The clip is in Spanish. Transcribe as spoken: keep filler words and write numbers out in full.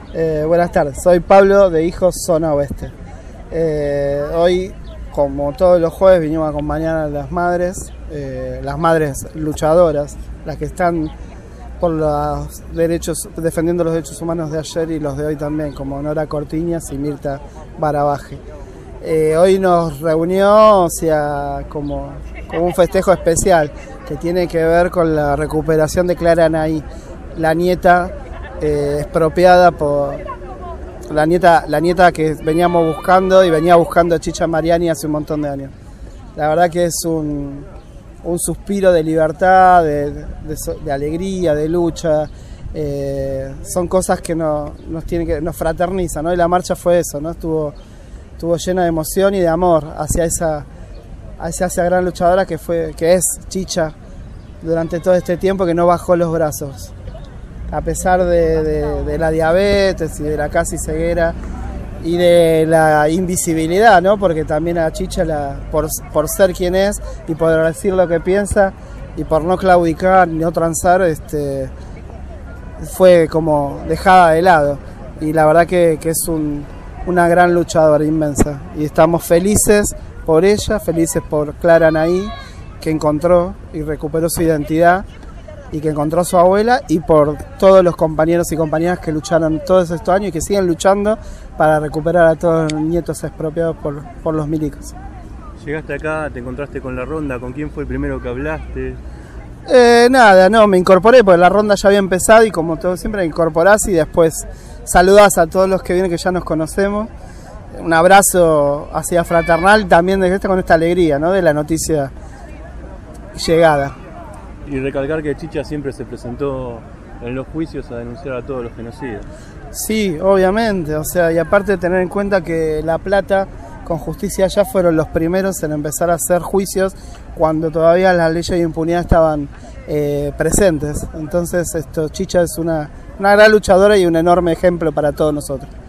Eh, buenas tardes, soy Pablo de Hijos Zona Oeste. Eh, hoy, como todos los jueves, vinimos a acompañar a las madres, eh, las madres luchadoras, las que están por los derechos, defendiendo los derechos humanos de ayer y los de hoy también, como Nora Cortiñas y Mirta Barabaje. Eh, hoy nos reunió, o sea, como, como un festejo especial que tiene que ver con la recuperación de Clara Anaí, la nieta eh, expropiada por la nieta, la nieta que veníamos buscando y venía buscando a Chicha Mariani hace un montón de años. La verdad que es un, un suspiro de libertad, de, de, de alegría, de lucha. Eh, son cosas que no, nos tienen que nos fraternizan, ¿no? Y la marcha fue eso, ¿no? Estuvo, estuvo llena de emoción y de amor hacia esa, hacia esa gran luchadora que fue, que es Chicha durante todo este tiempo, que no bajó los brazos. A pesar de, de, de la diabetes y de la casi ceguera y de la invisibilidad, ¿no? Porque también a Chicha, la, por, por ser quien es y por decir lo que piensa y por no claudicar ni no transar, este, fue como dejada de lado. Y la verdad que, que es un, una gran luchadora inmensa. Y estamos felices por ella, felices por Clara Anaí, que encontró y recuperó su identidad y que encontró a su abuela, y por todos los compañeros y compañeras que lucharon todos estos años y que siguen luchando para recuperar a todos los nietos expropiados por, por los milicos. Llegaste acá, te encontraste con la ronda, ¿con quién fue el primero que hablaste? Eh, nada, no, me incorporé porque la ronda ya había empezado y como todo siempre me incorporás y después saludás a todos los que vienen que ya nos conocemos. Un abrazo hacia fraternal también de este, con esta alegría, ¿no? De la noticia llegada. Y recalcar que Chicha siempre se presentó en los juicios a denunciar a todos los genocidas. Sí, obviamente, o sea, y aparte de tener en cuenta que La Plata con Justicia Allá fueron los primeros en empezar a hacer juicios cuando todavía las leyes de impunidad estaban eh, presentes. Entonces, esto, Chicha es una, una gran luchadora y un enorme ejemplo para todos nosotros.